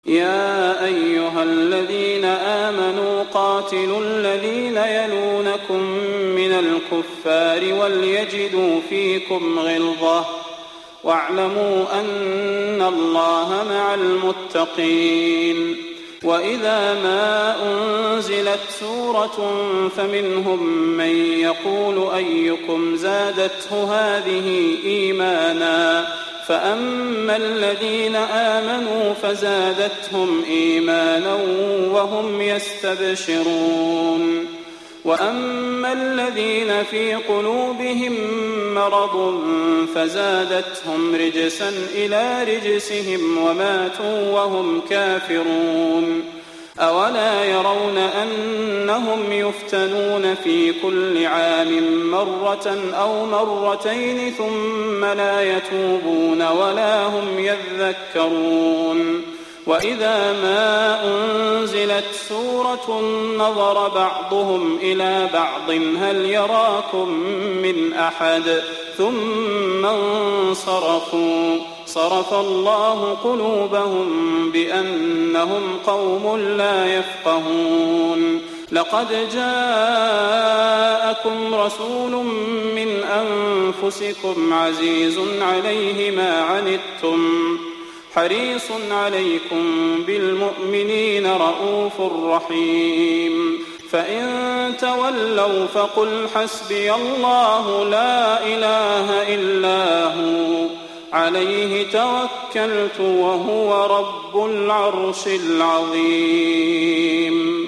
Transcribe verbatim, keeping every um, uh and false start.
يا أيها الذين آمنوا قاتلوا الذين يلونكم من الكفار وليجدوا فيكم غلظة واعلموا أن الله مع المتقين. وإذا ما أنزلت سورة فمنهم من يقول أيكم زادته هذه إيمانا فأما الذين آمنوا فزادتهم إيمانا وهم يستبشرون وأما الذين في قلوبهم مرض فزادتهم رجسا إلى رجسهم وماتوا وهم كافرون. أولا يرون أنهم يفتنون في كل عام مرة أو مرتين ثم لا يتوبون ولا هم يذكرون. وإذا ما أنزلت سورة نظر بعضهم إلى بعض هل يراكم من أحد ثم انصرفوا صرف الله قلوبهم بأنهم قوم لا يفقهون. لقد جاءكم رسول من أنفسكم عزيز عليه ما عنتم حريص عليكم بالمؤمنين رؤوف رحيم. فإن تولوا فقل حسبي الله لا إله إلا هو عليه توكلت وهو رب العرش العظيم.